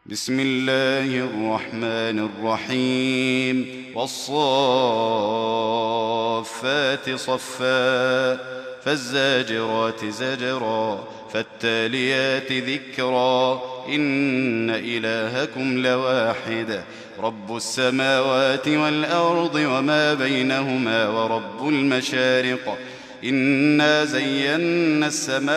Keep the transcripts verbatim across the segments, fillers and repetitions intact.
بسم الله الرحمن الرحيم والصافات صفا فالزاجرات زجرا فالتاليات ذكرا إن إلهكم لواحد رب السماوات والأرض وما بينهما ورب المشارق إنا زينا السماء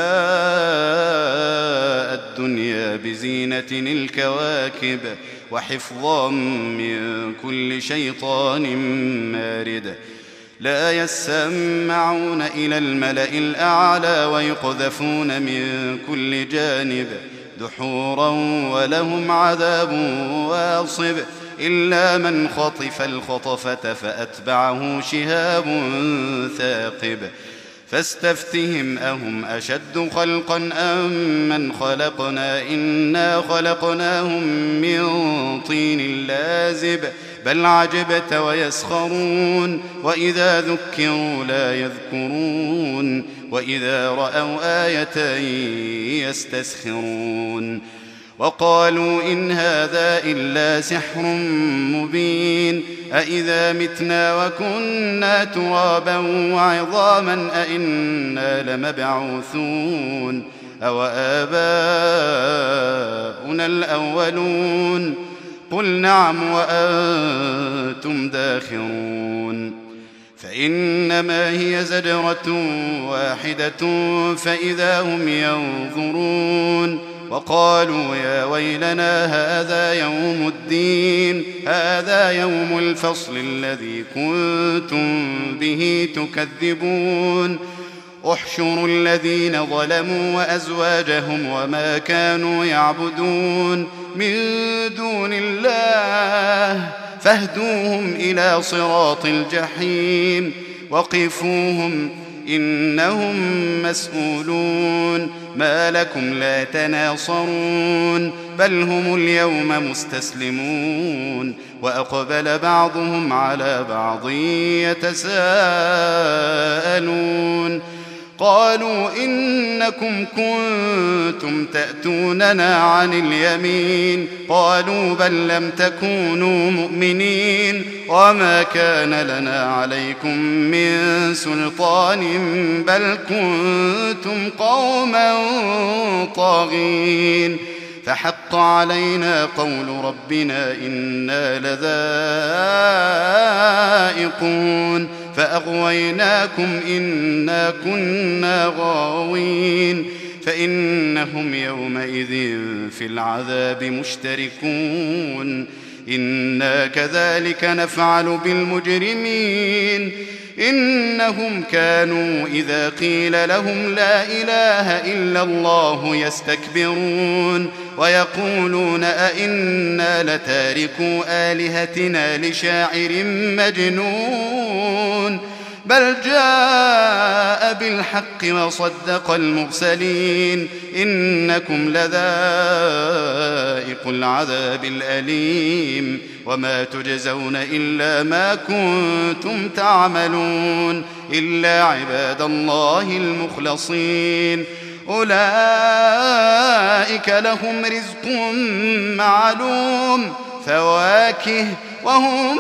الدنيا بزينة الكواكب وحفظا من كل شيطان مارد لا يسمعون إلى الملأ الأعلى ويقذفون من كل جانب دحورا ولهم عذاب واصب إلا من خطف الخطفة فأتبعه شهاب ثاقب فاستفتهم أهم أشد خلقا أم من خلقنا إنا خلقناهم من طين لازب بل عجبت ويسخرون وإذا ذكروا لا يذكرون وإذا رأوا آية يستسخرون وقالوا إن هذا إلا سحر مبين أإذا متنا وكنا ترابا وعظاما أإنا لمبعوثون أو آباؤنا الأولون قل نعم وأنتم داخرون فإنما هي زجرة واحدة فإذا هم ينظرون وقالوا يا ويلنا هذا يوم الدين هذا يوم الفصل الذي كنتم به تكذبون احشروا الذين ظلموا وأزواجهم وما كانوا يعبدون من دون الله فاهدوهم إلى صراط الجحيم وقفوهم إنهم مسؤولون ما لكم لا تناصرون بل هم اليوم مستسلمون وأقبل بعضهم على بعض يتساءلون قالوا إنكم كنتم تأتوننا عن اليمين قالوا بل لم تكونوا مؤمنين وما كان لنا عليكم من سلطان بل كنتم قوما طاغين فحق علينا قول ربنا إنا لذائقون فأغويناكم إنا كنا غاوين فإنهم يومئذ في العذاب مشتركون إنا كذلك نفعل بالمجرمين إنهم كانوا إذا قيل لهم لا إله إلا الله يستكبرون ويقولون أئنا لتاركو آلهتنا لشاعر مجنون بل جاء بالحق وصدق المرسلين إنكم لذائق العذاب الأليم وما تجزون إلا ما كنتم تعملون إلا عباد الله المخلصين أولئك لهم رزق معلوم فواكه وهم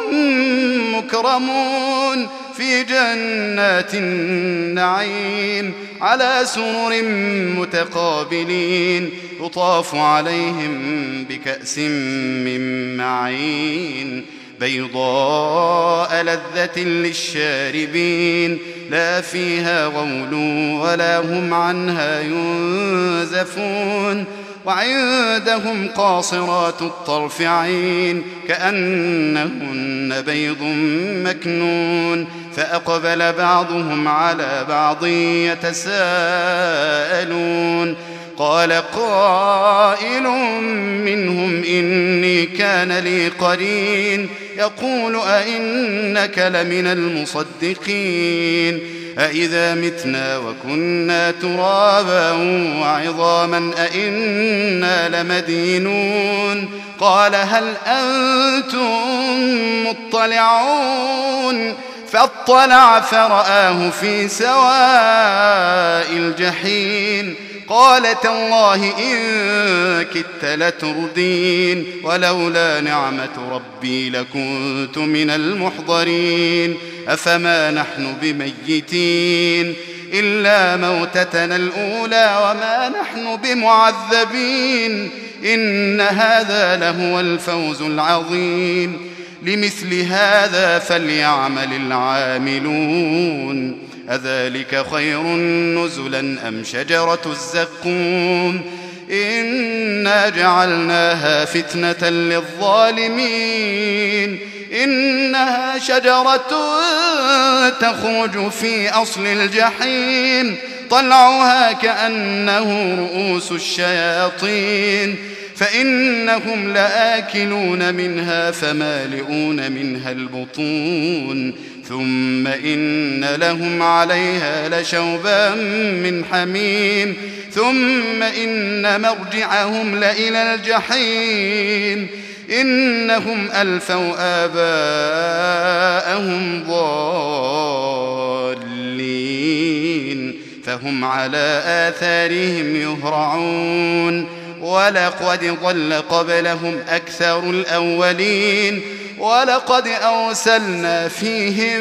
مكرمون في جنات النعيم على سرر متقابلين يطاف عليهم بكأس من معين بيضاء لذة للشاربين لا فيها غول ولا هم عنها ينزفون وعندهم قاصرات الطرف عين كأنهن بيض مكنون فأقبل بعضهم على بعض يتساءلون قال قائل منهم إني كان لي قرين يقول أئنك لمن المصدقين أإذا متنا وكنا ترابا وعظاما أئنا لمدينون قال هل أنتم مطلعون فاطلع فرآه في سواء الجحيم قال تالله إن كدت لتردين ولولا نعمة ربي لكنت من المحضرين أفما نحن بميتين إلا موتتنا الأولى وما نحن بمعذبين إن هذا لهو الفوز العظيم لمثل هذا فليعمل العاملون أذلك خير نزلا أم شجرة الزقوم إنا جعلناها فتنة للظالمين إنها شجرة تخرج في أصل الجحيم طلعها كأنه رؤوس الشياطين فإنهم لآكلون منها فمالئون منها البطون ثم إن لهم عليها لشوبا من حميم ثم إن مرجعهم لإلى الجحيم إنهم ألفوا آباءهم ضالين فهم على آثارهم يهرعون ولقد ضل قبلهم أكثر الأولين ولقد أرسلنا فيهم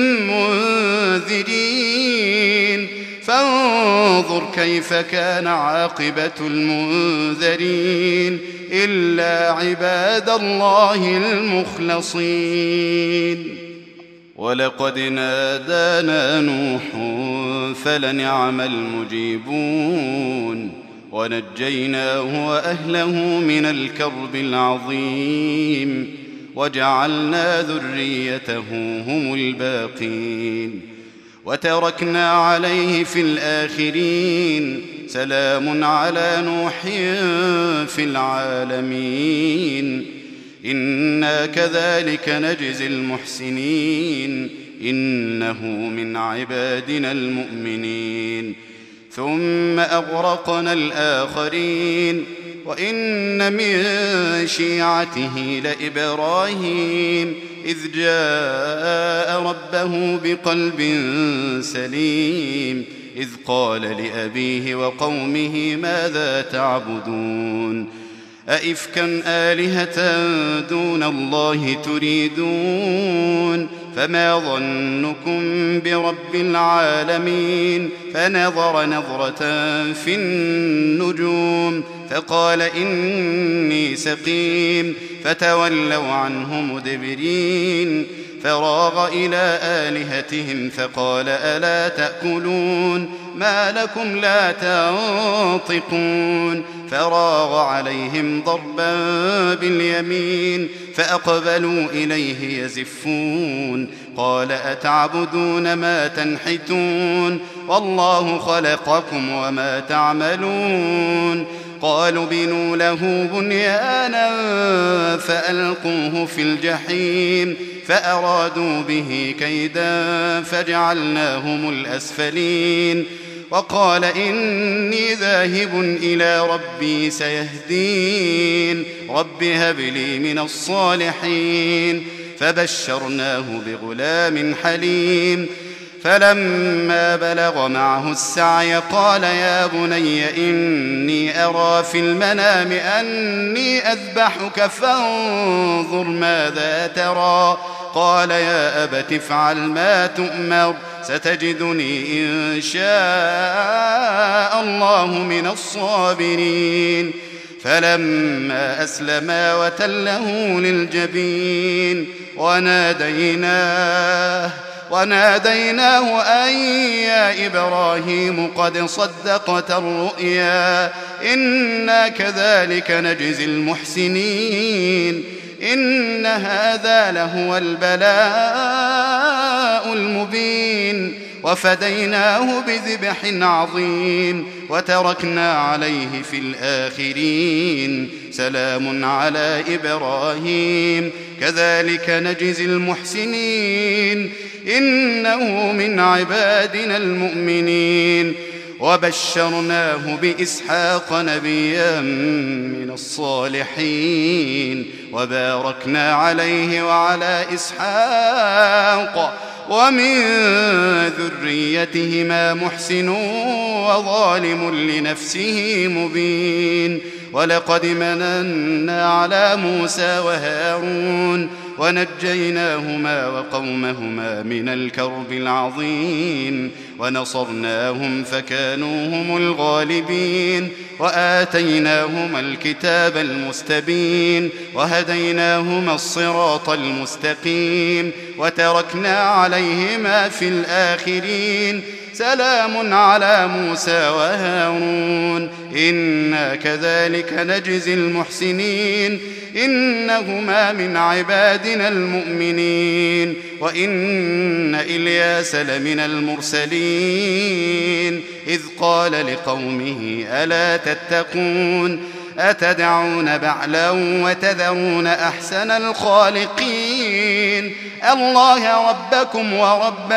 منذرين فانظر كيف كان عاقبة المنذرين إلا عباد الله المخلصين ولقد نادانا نوح فلنعم المجيبون ونجيناه وأهله من الكرب العظيم وجعلنا ذريته هم الباقين وتركنا عليه في الآخرين سلام على نوح في العالمين إنا كذلك نجزي المحسنين إنه من عبادنا المؤمنين ثم أغرقنا الآخرين وإن من شيعته لإبراهيم إذ جاء ربه بقلب سليم إذ قال لأبيه وقومه ماذا تعبدون أئفكا آلهة دون الله تريدون فما ظنكم برب العالمين فنظر نظرة في النجوم فقال إني سقيم فتولوا عنه مدبرين فراغ إلى آلهتهم فقال ألا تأكلون ما لكم لا تنطقون فراغ عليهم ضربا باليمين فأقبلوا إليه يزفون قال أتعبدون ما تنحتون والله خلقكم وما تعملون قالوا بنوا له بنيانا فألقوه في الجحيم فأرادوا به كيدا فجعلناهم الأسفلين وقال إني ذاهب إلى ربي سيهدين رب هب لي من الصالحين فبشرناه بغلام حليم فلما بلغ معه السعي قال يا بني إني أرى في المنام أني أذبحك فانظر ماذا ترى قال يا أبت افعل ما تؤمر ستجدني إن شاء الله من الصابرين فلما أسلما وتله للجبين وناديناه وناديناه أن يا إبراهيم قد صدقت الرؤيا إنا كذلك نجزي المحسنين إن هذا لهو البلاء المبين وفديناه بذبح عظيم وتركنا عليه في الآخرين سلام على إبراهيم كذلك نجزي المحسنين إنه من عبادنا المؤمنين وبشرناه بإسحاق نبيا من الصالحين وباركنا عليه وعلى إسحاق ومن ذريتهما محسن وظالم لنفسه مبين ولقد مننا على موسى وهارون ونجيناهما وقومهما من الكرب العظيم ونصرناهم فكانوا هم الغالبين وآتيناهما الكتاب المستبين وهديناهما الصراط المستقيم وتركنا عليهما في الآخرين سلام على موسى وهارون إنا كذلك نجزي المحسنين إنهما من عبادنا المؤمنين وإن إلياس لمن المرسلين إذ قال لقومه ألا تتقون أتدعون بعلا وتذرون أحسن الخالقين الله ربكم ورب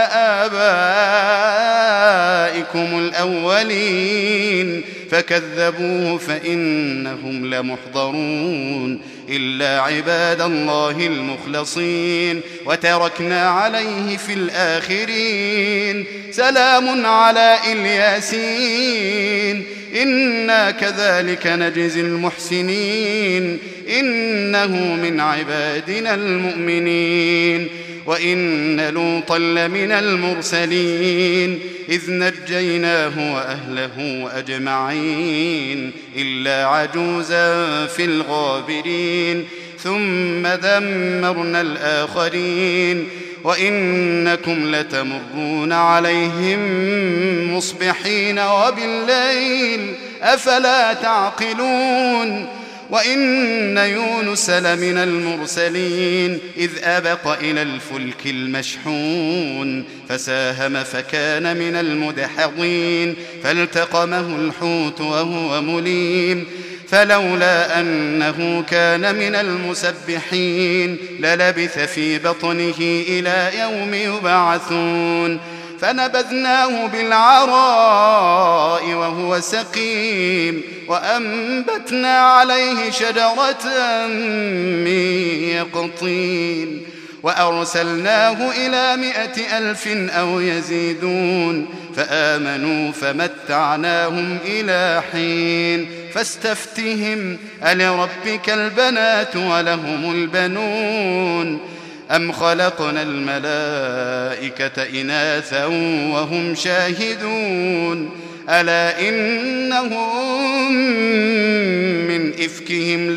آبائكم الأولين فكذبوه فإنهم لمحضرون إلا عباد الله المخلصين وتركنا عليه في الآخرين سلام على الياسين إنا كذلك نجزي المحسنين إنه من عبادنا المؤمنين وإن لوطا لمن المرسلين إذ نجيناه وأهله أجمعين إلا عجوزا في الغابرين ثم دمرنا الآخرين وإنكم لتمرون عليهم مصبحين وبالليل أفلا تعقلون وإن يونس لمن المرسلين إذ أبق إلى الفلك المشحون فساهم فكان من المدحضين فالتقمه الحوت وهو مليم فلولا أنه كان من المسبحين للبث في بطنه إلى يوم يبعثون فنبذناه بالعراء وهو سقيم وأنبتنا عليه شجرة من يقطين وأرسلناه إلى مائة ألف أو يزيدون فآمنوا فمتعناهم إلى حين فاستفتهم ألربك البنات ولهم البنون أم خلقنا الملائكة إناثا وهم شاهدون ألا إنهم من إفكهم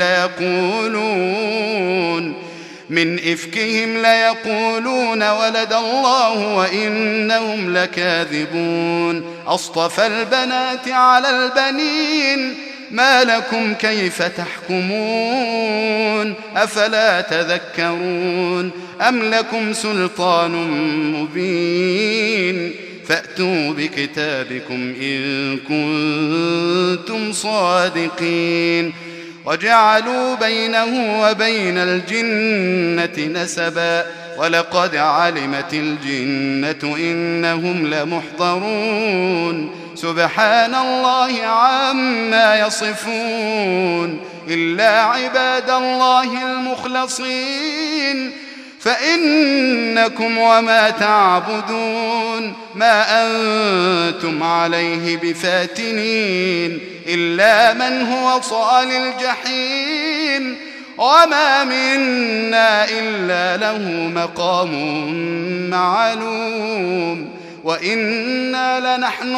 ليقولون من إفكهم ليقولون ولد الله وإنهم لكاذبون أصطفى البنات على البنين ما لكم كيف تحكمون أفلا تذكرون أم لكم سلطان مبين فأتوا بكتابكم إن كنتم صادقين وجعلوا بينه وبين الجنة نسبا ولقد علمت الجنة إنهم لمحضرون سبحان الله عما يصفون إلا عباد الله المخلصين فإنكم وما تعبدون ما أنتم عليه بفاتنين إلا من هو صال الجحيم وما منا إلا له مقام معلوم وإنا لنحن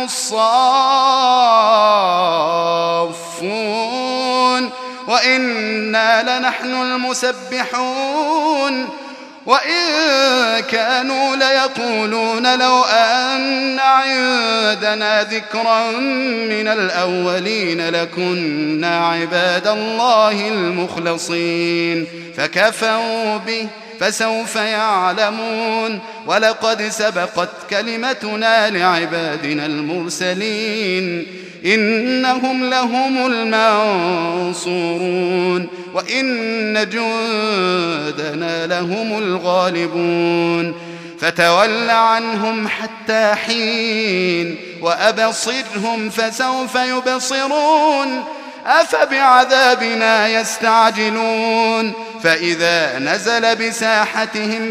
الصافون وإنا لنحن المسبحون وإن كانوا ليقولون لو أن عندنا ذكرا من الأولين لكنا عباد الله المخلصين فكفروا به فسوف يعلمون ولقد سبقت كلمتنا لعبادنا المرسلين إنهم لهم المنصورون وإن جندنا لهم الغالبون فتول عنهم حتى حين وأبصرهم فسوف يبصرون أفبعذابنا يستعجلون فإذا نزل بساحتهم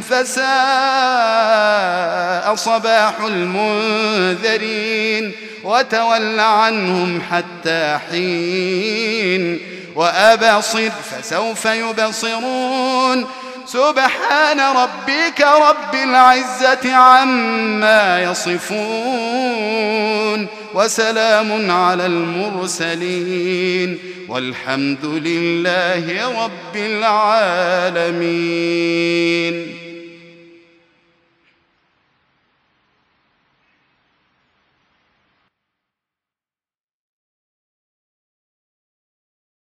فساء صباح المنذرين وتول عنهم حتى حين وأبصر فسوف يبصرون سبحان ربك رب العزة عما يصفون وسلام على المرسلين والحمد لله رب العالمين.